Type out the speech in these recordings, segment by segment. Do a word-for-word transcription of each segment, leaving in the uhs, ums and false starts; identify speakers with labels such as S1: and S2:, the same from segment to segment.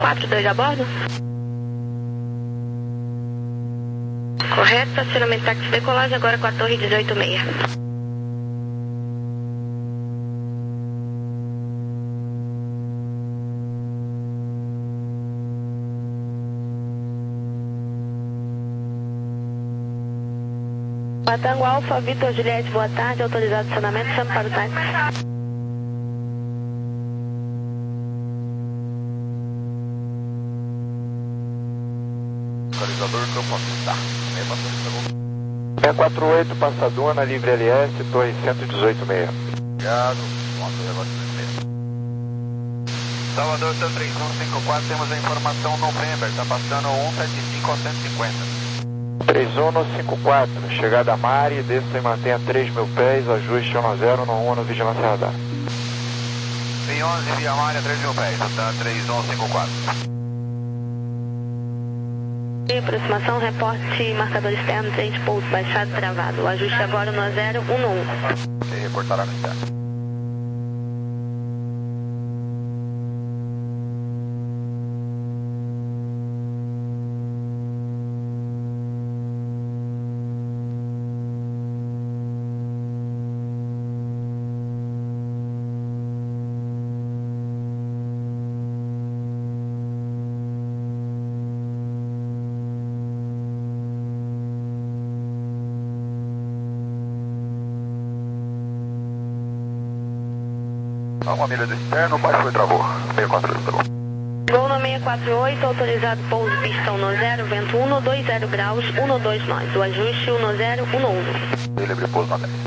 S1: quatro dois a bordo? Correto, estacionamento táxi decolagem agora com a torre dezoito seis. Patango Alfa, Vitor Juliette, boa tarde, autorizado estacionamento, chamo para o táxi.
S2: Localizador Campo Tá.
S3: seiscentos e quarenta e oito, Passadona, Livre L S, torre cento e dezoito seis.
S2: Obrigado, Salvador, seu três um cinco quatro, temos a informação November, está passando cento e setenta e cinco ao cento e cinquenta.
S3: três um cinco quatro, chegada a Mari, desça e mantenha três mil pés, ajuste um zero no um no Vigilância Radar.
S2: Via onze, via Mari, três mil pés, está três um cinco quatro.
S1: Aproximação, reporte, marcador externo, trem de pouso baixado, travado. O ajuste agora no zero um no um.
S2: Ok, reportará no externo. Uma milha do externo, baixo e travou. seiscentos e quarenta e oito, tá bom.
S1: Voo no seiscentos e quarenta e oito, autorizado pouso pistão no zero, vento um, dois zero graus, um dois nós. O ajuste um zero um um.
S2: Livre pouso na dez.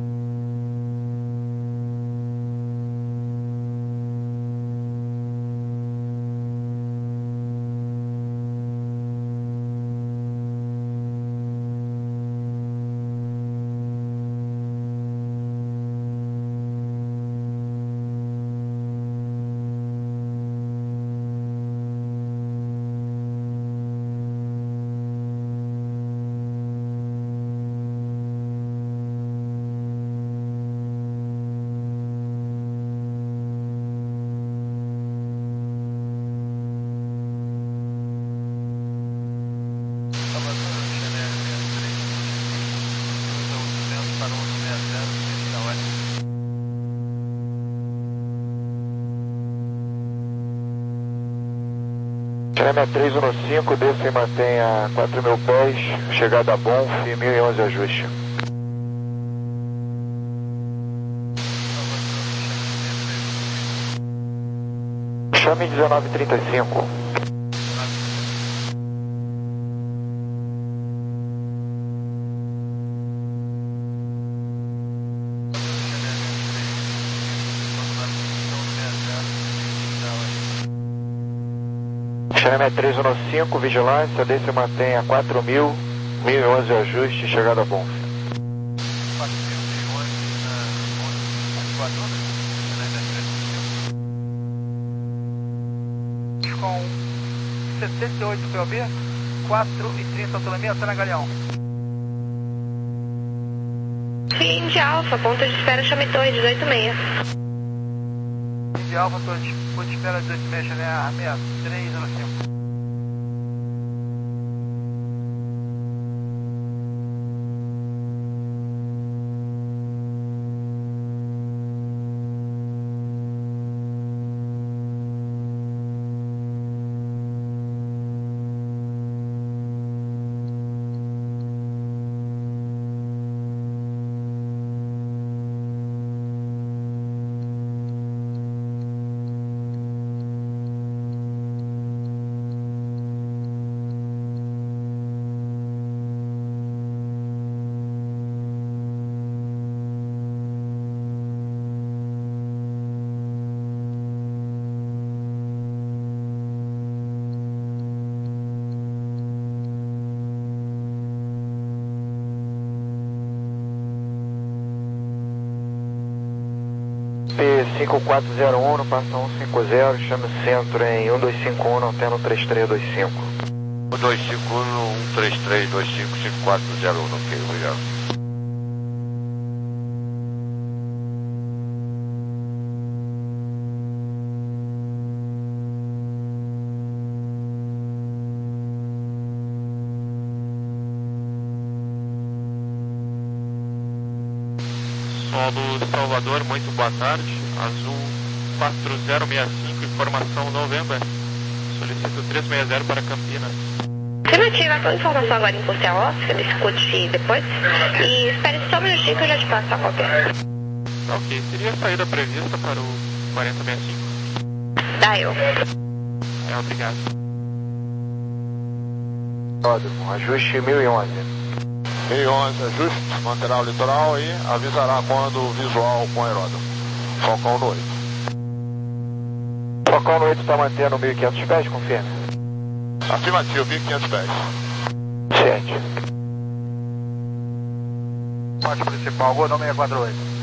S3: Chame três um cinco, desça e mantenha quatro mil pés, chegada a Bonf, mil e onze ajuste. Chame dezenove trinta e cinco. Chame três um cinco, vigilância, desça e mantenha quatro mil, mil e onze ajuste, chegada a Bonf.
S2: Com setenta e oito P O B, quatro e trinta autonomia, está na Galeão.
S1: Fim de Alfa, ponto de espera, chame torre dezoito seis.
S2: Fim de Alfa, ponto de espera dezoito seis, chame a sessenta e três zero cinco.
S3: P cinco quatro zero um, no passa um cinco zero, chame o centro em um dois cinco um, antena três três dois cinco.
S2: um dois cinco um, um três três dois cinco, cinco quatro zero um, ok, obrigado.
S4: Solo Salvador, muito boa tarde. Azul quatro zero seis cinco, informação November. Solicito trezentos e sessenta para Campinas.
S1: Afirmativa, toda informação agora em curso a óssea, discute depois. E espere só um minutinho que eu já te passo a cópia.
S4: Ok, seria a saída prevista para o quarenta sessenta e cinco?
S1: Dá eu.
S4: É, obrigado.
S3: Autódromo, ajuste mil e onze.
S5: mil e onze, ajuste, manterá o litoral e avisará quando o visual com aeródromo. Falcão no oito.
S3: Falcão no oito está mantendo mil e quinhentos pés, confirma.
S5: Afirmativo, mil e quinhentos pés.
S3: Sete.
S2: Ponte principal, Gol seis quatro oito.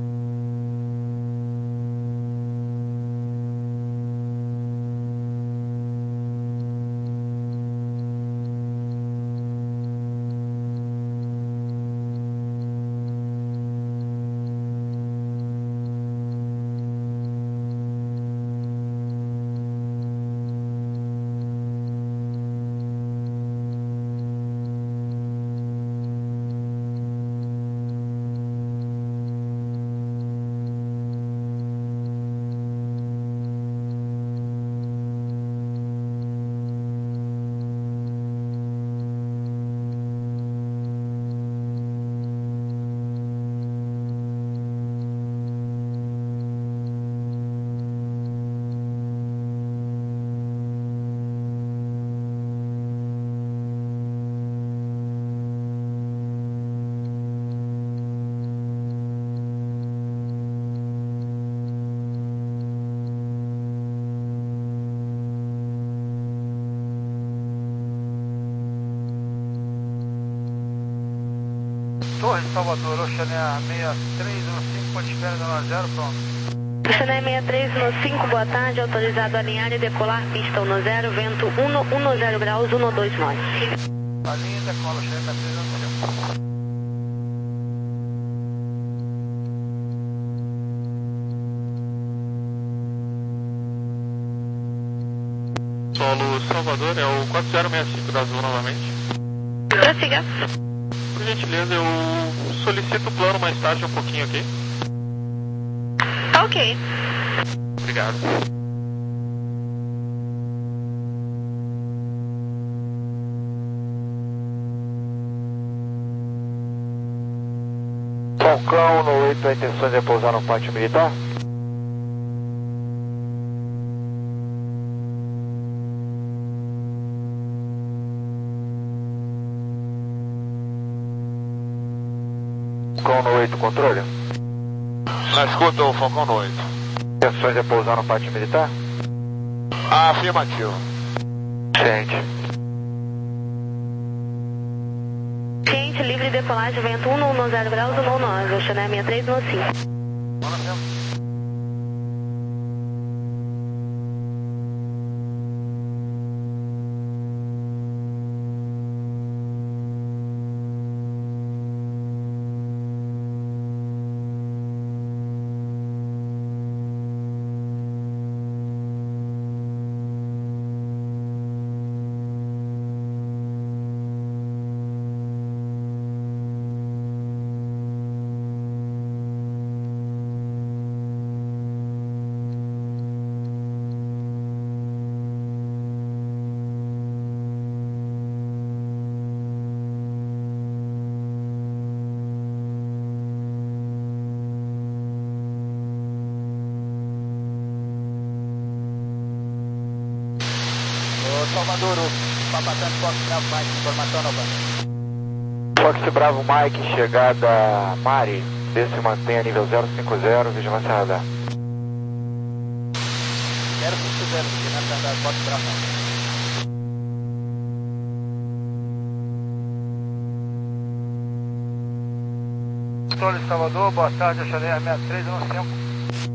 S2: Torre Salvador, Oceania seis três um cinco, pode espera da zero, pronto.
S1: Oceania seis três um cinco, boa tarde, autorizado a alinhar e decolar, pista um zero, vento um zero graus, um dois nove.
S2: Alinha e decola, Oceania seis três um cinco.
S4: Solo Salvador, é o quatro zero seis cinco da Azul novamente.
S1: Prossiga.
S4: Por gentileza, eu solicito o plano mais tarde um pouquinho, ok?
S1: Ok.
S4: Obrigado.
S3: Falcão no oito, a intenção é pousar no pátio militar? Falcão no oito, controle?
S5: Na escuta, o Falcão no oito.
S3: Intenções é pousar no pátio militar?
S5: Afirmativo.
S3: Ciente.
S1: Ciente, livre decolagem, vento um zero graus, um nove, Oceania seis três um cinco.
S2: Bora, tempo. Salvador, Papatano, Fox Bravo Mike, informação nova.
S3: Fox Bravo Mike, chegada Mari, desce e mantém a nível zero cinco zero, vigilância radar.
S2: zero cinco zero, vigilância radar, Fox Bravo Mike. Controle Salvador, boa tarde, Oceania seis três um cinco.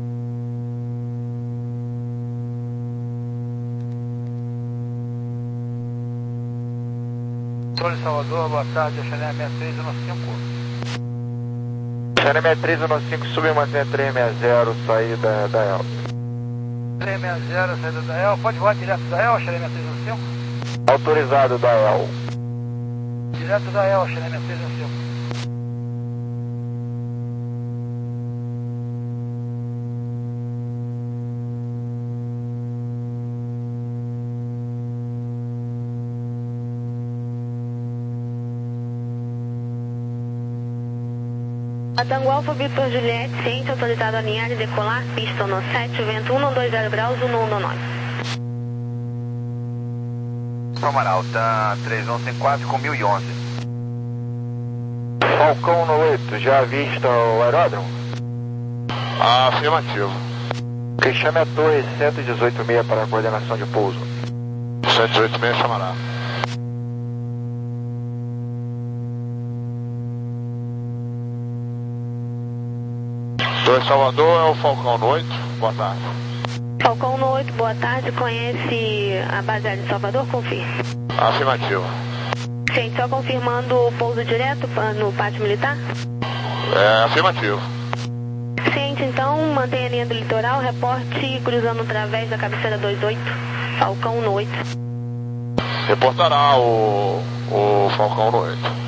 S2: Controle Salvador, boa tarde, Oceania seis três um cinco.
S3: Oceania seis três um cinco, sub e mantém trezentos e sessenta, saída da El.
S2: trezentos e sessenta, saída da El, pode voar direto da El, Oceania seis um cinco?
S3: Autorizado da El.
S2: Direto da El, Oceania seis um cinco.
S1: Tango Alfa Victor Juliette, ciente, autorizado a alinhar e decolar, pista no sete, vento um dois zero graus, um um nove.
S2: Amaral, tá três um cinco quatro com mil e onze.
S3: Falcão no oito, já avista o aeródromo?
S5: Afirmativo.
S3: Que chame a torre cento e dezoito meia para a coordenação de pouso.
S5: cento e dezoito meia chamará. Torre Salvador é o Falcão no oito, boa tarde.
S1: Falcão no oito, boa tarde, conhece a base aérea de Salvador? Confirme.
S5: Afirmativo.
S1: Gente, só confirmando o pouso direto no pátio militar?
S5: É, afirmativo.
S1: Ciente, então, mantenha a linha do litoral, reporte cruzando através da cabeceira dois oito, Falcão no oito.
S5: Reportará o, o Falcão no oito.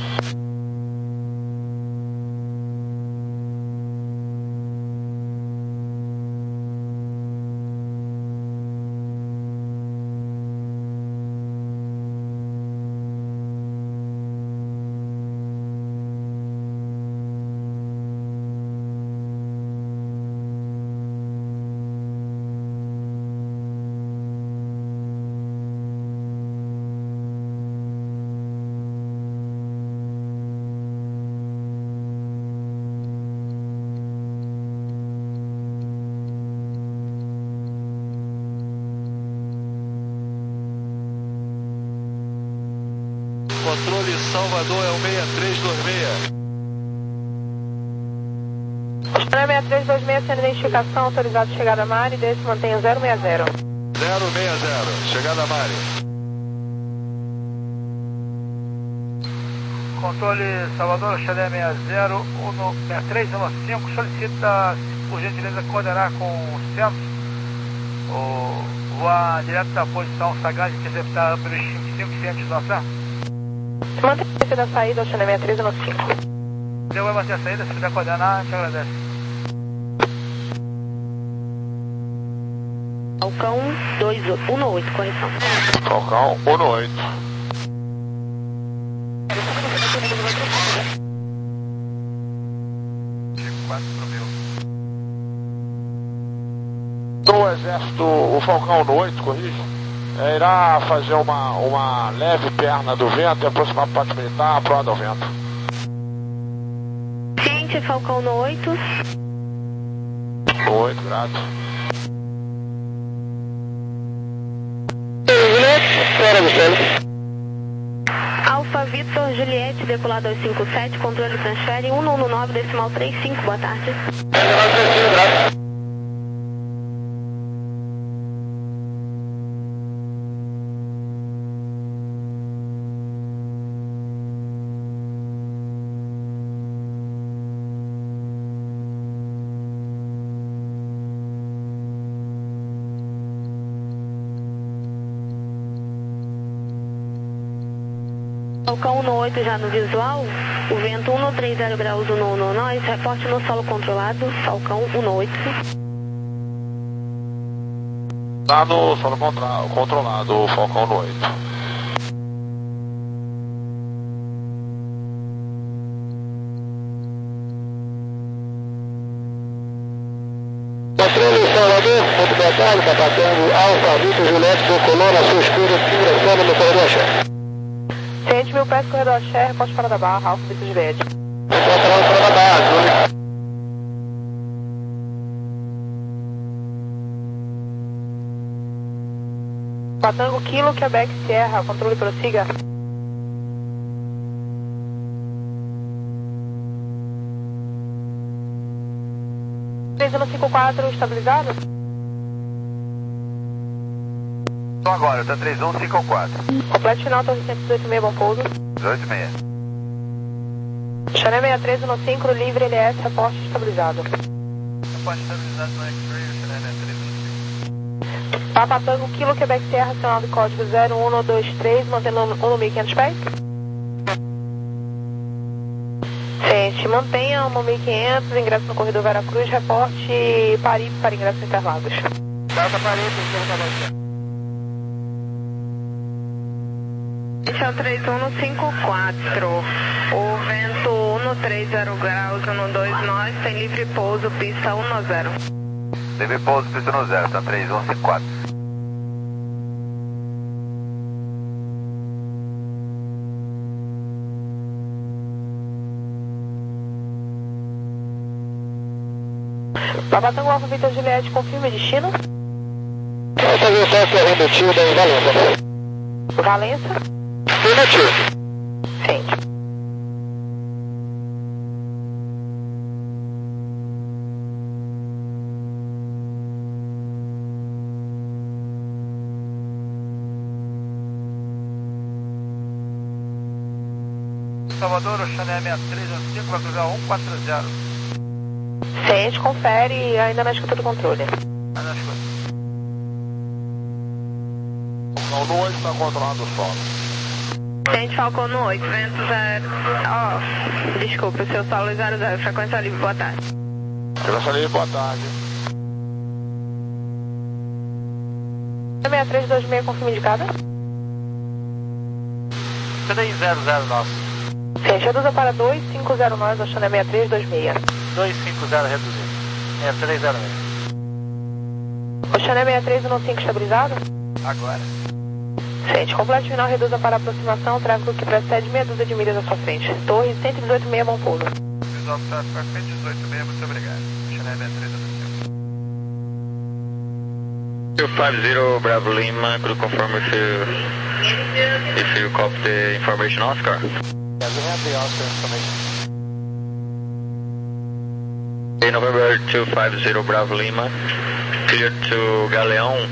S6: Controle Salvador é o seis três dois seis.
S1: Austrânia seis três dois seis, sem identificação, autorizado chegada a Mari, desse mantenha zero seis zero.
S6: zero seis zero, chegada a Mari.
S7: Controle Salvador, Xadé seis zero, seis três um cinco, solicita, por gentileza, coordenar com o centro, o voar direto da posição Sagaz, interceptar pelos cinco cientos de nossa.
S1: Mantenha da saída, Xadé seis três um cinco.
S7: Deu, vai manter a saída, se puder coordenar, a gente agradece.
S1: Falcão dois um oito, correção.
S5: Falcão um no oito. O exército, o Falcão no oito, corrige, é, irá fazer uma, uma leve perna do vento e aproximar para o pátio militar, proa do vento.
S1: Ciente, Falcão no oito.
S5: No oito, grato.
S1: Alfa Vitor Juliette, decolar dois cinco sete, controle transfere um um nove, decimal três cinco, boa tarde. Falcão no oito já no visual, o vento um três zero graus, um um nove, reporte no solo controlado, Falcão um oito.
S5: Tá no solo contra, controlado, o Falcão no oito.
S3: Controle Salvador, muito boa tarde, está passando Alfa Vitor Juliette, decolou na sua escuta, ingressando no corredor chefe.
S1: Ciente, mil pés, corredor Cher, reporte para da barra, Alfa Vitor Juliette.
S3: Controle para da barra,
S1: Patango Kilo, Quebec Sierra, controle prossiga. três um cinco quatro, estabilizado?
S2: Então agora, tá três um cinco quatro.
S1: Completo final, torre cento e dezoito meia, bom pouso.
S2: dezoito seis.
S1: Chané seis três um cinco, livre L S, reporte estabilizado.
S7: Reporte estabilizado no X-Ray, Xadé seis três um cinco.
S1: Papa Tango Kilo, Quebec Sierra, acionado do código zero um dois três, mantendo um mil e quinhentos pés. Gente, mantenha um mil e quinhentos, ingresso no corredor Veracruz, reporte Paripe para ingresso em Interlagos.
S7: Delta Paripe, interrogador.
S1: Esse é o três um cinco quatro, o vento um um três zero graus, um dois nós, tem livre pouso, pista um zero.
S2: Livre pouso, pista um zero, tá três um cinco quatro.
S1: Papa Tango Alfa Victor Juliette, confirma destino.
S3: Vamos fazer o teste remetido em Valença.
S1: Valença?
S3: Remetido.
S1: Sente.
S7: Salvador, o Chanel seis três um cinco, vai cruzar um quatro zero.
S1: Sente, confere, ainda na escuta do controle.
S7: Ainda na escuta.
S5: Falcão no oito está controlando o solo.
S1: Sente, Falcão no oito, vento zero. Ó, oh, desculpa, seu solo zero zero, frequência livre, boa tarde.
S5: Frequência livre, boa tarde.
S1: seis três dois seis, confirma indicada.
S7: três zero zero nosso.
S1: Sente, reduza para dois cinco zero nós, achando é seis três dois seis.
S7: dois cinco zero reduzido. seis três zero seis.
S1: Oceané seis três um cinco estabilizado?
S7: Agora.
S1: Sente, complete final, reduza para aproximação, tráfego que precede meia dúzia de milhas à sua frente. Torre cento e dezoito seis, bom pouso.
S7: Visual tráfego à frente, dezoito seis, muito obrigado. Oceané seis três um cinco.
S4: two five zero Bravo Lima, could you confirm if you, if you copy the information Oscar?
S3: Yeah, we have the Oscar information.
S4: Okay, November two five zero Bravo Lima, clear to Galeão.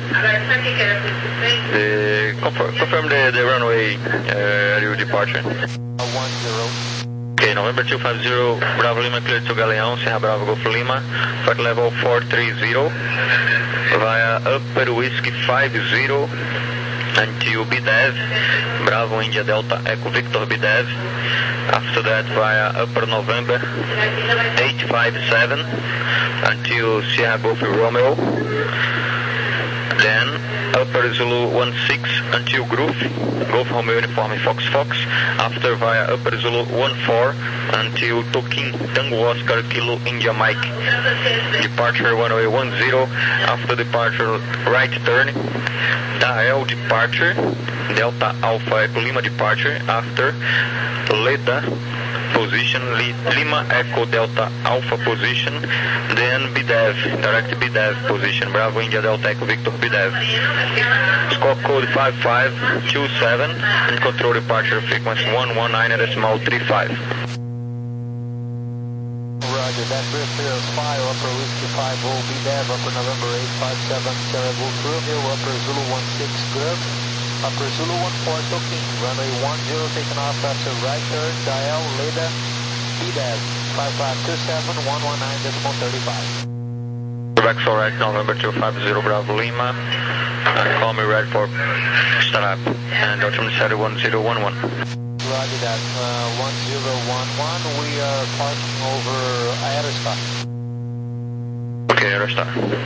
S4: The, confirm, confirm the, the runway uh, area departure.
S3: one zero.
S4: Okay, November two five zero Bravo Lima, clear to Galeão, Serra Bravo Golf Lima, flight level four three zero, via Upper Whiskey five zero until B D E V, Bravo India Delta Echo Victor B D E V. After that via Upper November eight five seven until Sierra Golf Romeo. Then Upper Zulu one six until Groove, Golf Romeo Uniform Fox Fox. After via Upper Zulu one four until Tokin Tango Oscar Kilo India Mike. Departure runway one zero. After departure right turn. Dael departure. Delta Alpha Echo Lima departure. After Leda position, Lima Echo Delta Alpha position, then B D E V, direct B D E V position, Bravo India Delta Echo Victor B D E V. Squawk code five five two seven and control departure frequency one one nine decimal three five.
S3: Roger, that rear clear five, Upper Whiskey five zero, B D E V, Upper November eight five seven, Sierra Golf Romeo, Upper Zulu one six, Grub, Upper Zulu one four, Toking, runway one zero, taken off after right turn, dial, Leda, B D E V, five five two seven, one one nine decimal thirty-five.
S4: Quebec Select, November two five zero Bravo Lima, and call me red for start up, and ultimate set one zero one one.
S3: Roger that, uh, one zero one one, we are parking over Aerostar.
S4: Okay, Aerostar.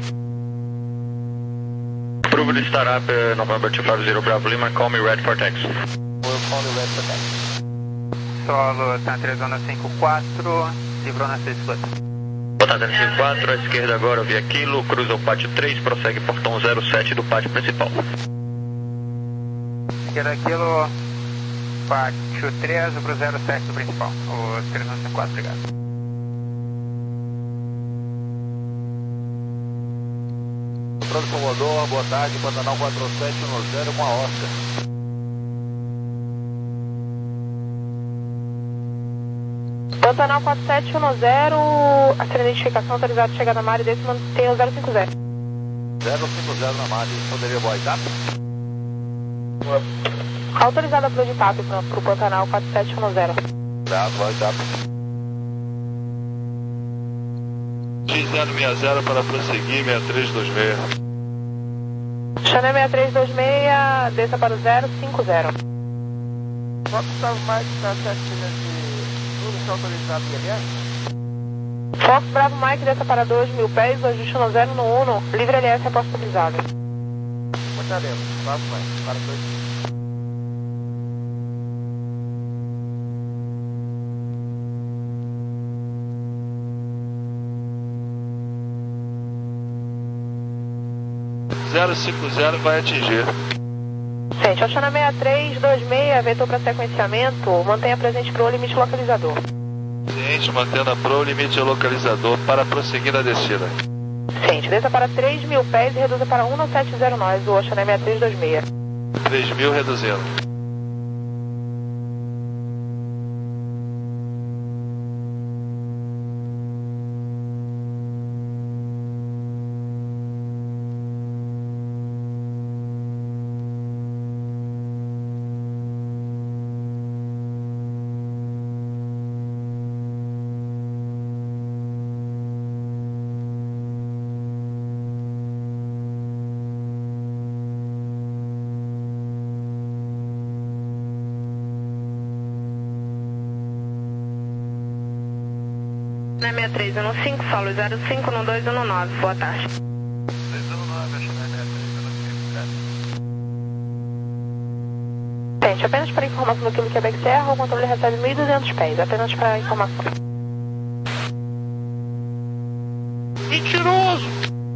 S4: Approve the start up, uh, November two five zero Bravo Lima, call me red for taxi.
S3: We'll call you red for taxi.
S7: Solo Santa Teresona cinco quatro, Livrona seis quatro.
S4: Botada cinco quatro, à esquerda agora, via Kilo, cruza o pátio três, prossegue portão zero sete do pátio principal.
S7: Esquerda Kilo, pátio três para o zero sete do principal, o Teresona cinco quatro, obrigado.
S5: Controle Comodoro, boa tarde, Pantanal quatro sete um zero com a Oscar.
S1: Pantanal quatro sete um zero, a sua identificação autorizada de chegada na Mari, desse mantém o zero cinco zero.
S5: zero cinco zero na Mari, poderia boa etapa?
S1: Autorizada para o de TAP para o Pantanal quatro sete um zero.
S5: Obrigado, boa etapa.
S6: X zero seis zero para prosseguir, seis três dois seis.
S1: Chanel seis três dois seis, desça para o zero cinco zero.
S7: Fox Bravo Mike está sete milhas de tudo está autorizado em L S?
S1: Fox Bravo Mike, desça para dois mil pés, ajuste no zero no um, livre L S após autorizado.
S7: Portaremos, Bravo Mike, para dois.
S6: zero cinco zero vai atingir.
S8: Gente, Oceana seis três dois seis, vetor para sequenciamento, mantenha presente para o limite localizador.
S6: Ciente, mantendo a Pro limite localizador para prosseguir na descida.
S8: Ciente, desça para três mil pés e reduza para um sete zero nós, o Oceana seis três dois seis.
S6: três mil reduzindo.
S1: seis três um cinco, solo zero cinco um dois um nove, boa tarde.
S8: Gente, apenas para informação do Kilo Quebec Serra, o controle recebe mil e duzentos pés, apenas para informação.
S5: Mentiroso!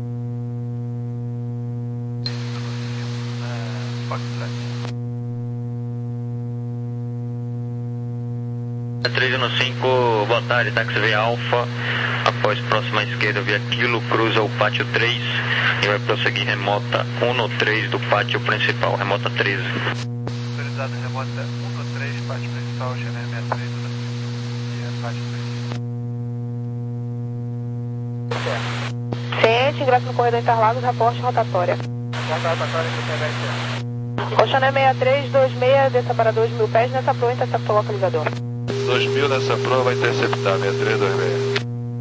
S4: três um cinco, boa tarde, táxi via Alfa, após próxima esquerda via Kilo, cruza o pátio três e vai prosseguir remota um três do pátio principal, remota treze.
S7: Autorizado remota um três, pátio principal, Oceana seis três e pátio três.
S8: Ciente, ingresso no corredor Interlagos, raporte rotatória.
S7: Ponta rotatória que Quebec Serra.
S8: Oceana seis três dois seis, desça para dois mil pés nessa Pro, interceptor localizador.
S6: dois mil nessa Pro vai interceptar seis três dois seis.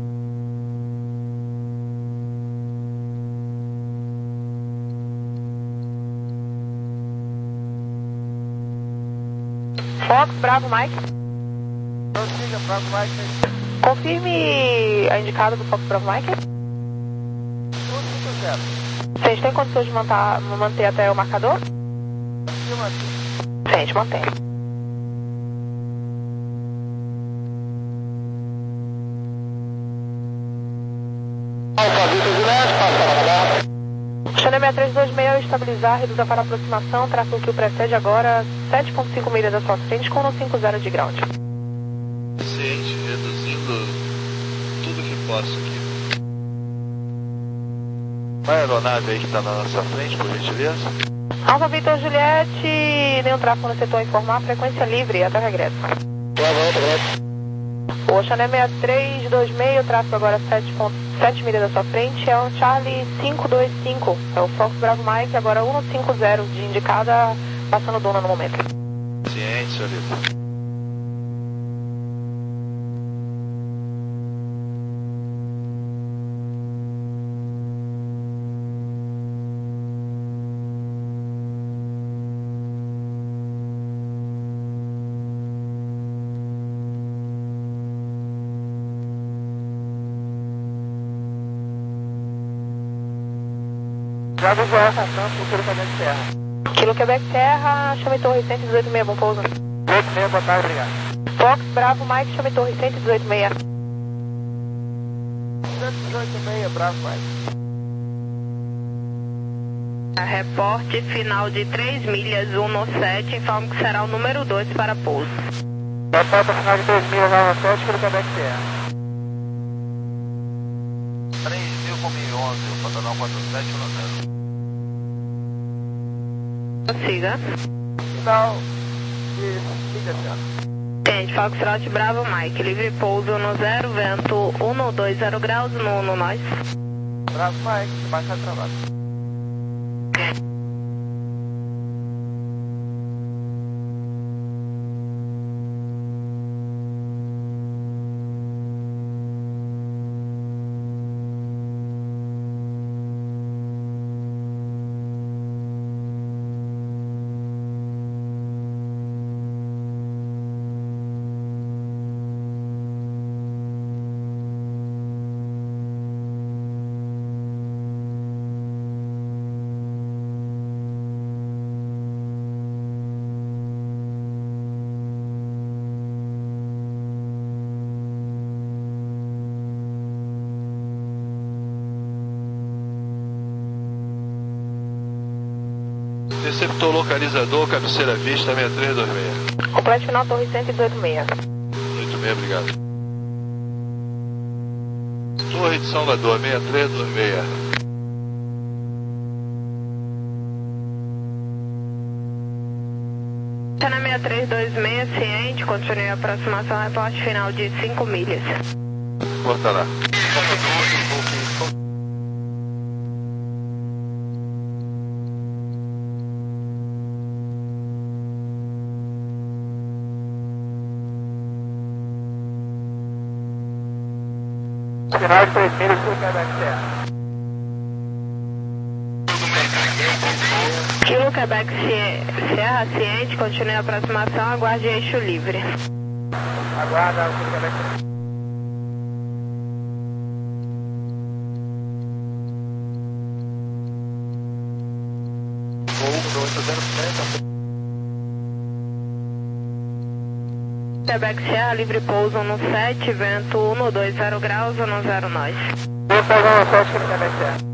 S8: Fox, Bravo, Mike.
S7: Prossiga, Bravo Mike.
S8: Confirme a indicada do Fox, Bravo, Mike.
S7: um cinco zero.
S8: Vocês têm condições de manter, manter até o marcador?
S7: Acima aqui.
S8: Gente, mantém. Oceana seis três dois seis, estabilizar, reduzir para aproximação, tráfego que o precede agora, sete ponto cinco milhas da sua frente com um cinquenta de ground.
S6: Ciente, reduzindo tudo que posso aqui. Qual é a aeronave aí que está na nossa frente, por gentileza?
S8: Alfa Vitor Juliette, nenhum tráfego no setor a informar, frequência livre, até o regresso. O Oceana seis três dois seis, o tráfego agora sete ponto sete milhas da sua frente, é o Charlie cinco dois cinco, é o Fox Bravo Mike, agora cento e cinquenta de indicada, passando dona no momento.
S6: Ciente, senhorita.
S7: Já vou voar passando por Kilo Quebec Serra.
S8: Kilo Quebec Serra, chame Torre cento e dezoito seis, bom pouso.
S7: oito seis, boa tarde, obrigado.
S8: Fox Bravo Mike, chame Torre cento e dezoito seis.
S7: cento e dezoito seis, Bravo Mike.
S1: Reporte final de três milhas, um sete, informo que será o número dois para pouso.
S7: Reporte final de três milhas, um sete, Kilo Quebec Serra. três mil com mil e onze, Pantanal quatro sete um zero.
S1: Prossiga.
S7: Final de milha, senhora.
S1: Gente, Foxtrot Bravo Mike, livre pouso no zero, vento um dois zero graus, no, no nós.
S7: Bravo Mike, baixa de trabalho.
S6: Receptor localizador, cabeceira vista, seis três dois seis.
S8: Complete final, torre cento e dezoito seis.
S6: oito seis, obrigado. Torre de Salvador, seis três dois seis.
S1: Cena seis três dois seis, ciente, continue a aproximação, reporte final de cinco milhas.
S6: Corta lá.
S7: Finais três milhas por Quebec Serra.
S1: Kilo Quebec Serra, ciente, continue a aproximação, aguarde eixo livre.
S7: Aguarda o Quebec Serra. Voo oito zero sete.
S1: Quebec Serra, livre pouso um sete, vento um dois zero graus, um zero nós.
S7: Vou pegar o sete Quebec Serra.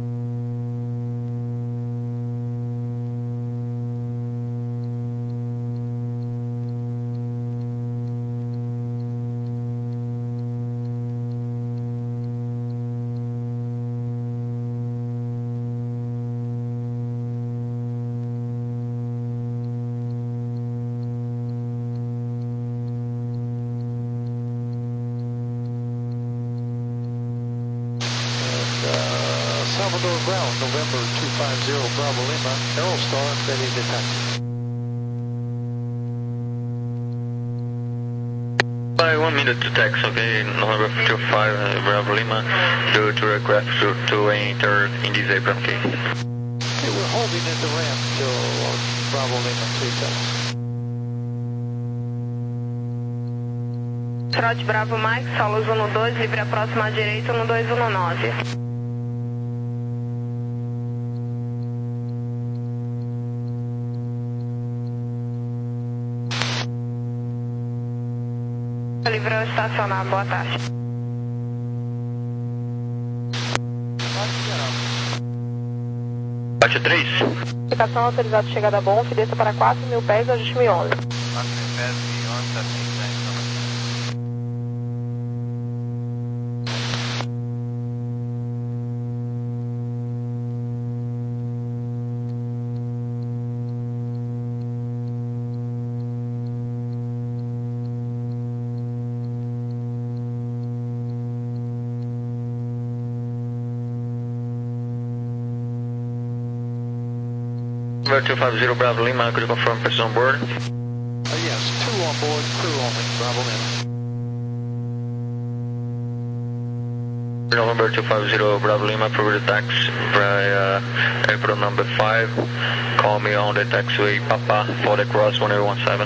S3: Salvador ground, November two five zero Bravo Lima, Aerostar, ready to detect.
S4: By one minute to tax, okay, November two five uh, Bravo Lima, due to aircraft to, to enter in this apron, okay.
S3: Okay, we're holding at the ramp till Bravo Lima three tax.
S1: Trote Bravo Mike, solos um dois, livre a próxima à direita, um dois um nove. Livre ao estacionar, boa tarde.
S4: Bate três.
S8: Aplicação autorizada de chegada a Bonf, desça para quatro mil pés, ajuste mil e onze.
S2: quatro mil pés e onze, assim,
S4: November two five zero Bravo Lima, could you confirm person on board?
S3: Uh, yes, two on board, crew only, Bravo Lima.
S4: November two five zero Bravo Lima, approval tax via apron number five. Call me on the taxiway Papa for the cross one eight one seven.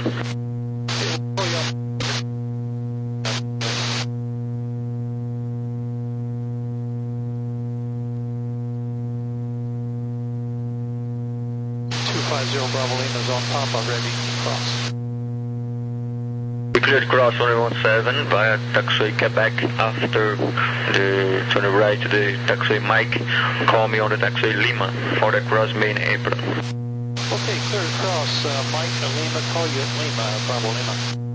S3: two five zero Bravo Lima is on Papa, ready to cross.
S4: We cleared cross one eight one seven via taxiway Quebec after the turn right to the taxiway Mike. Call me on the taxiway Lima for the cross main apron.
S3: Okay, clear cross, uh, Mike, Lima, call you at Lima, Bravo Lima.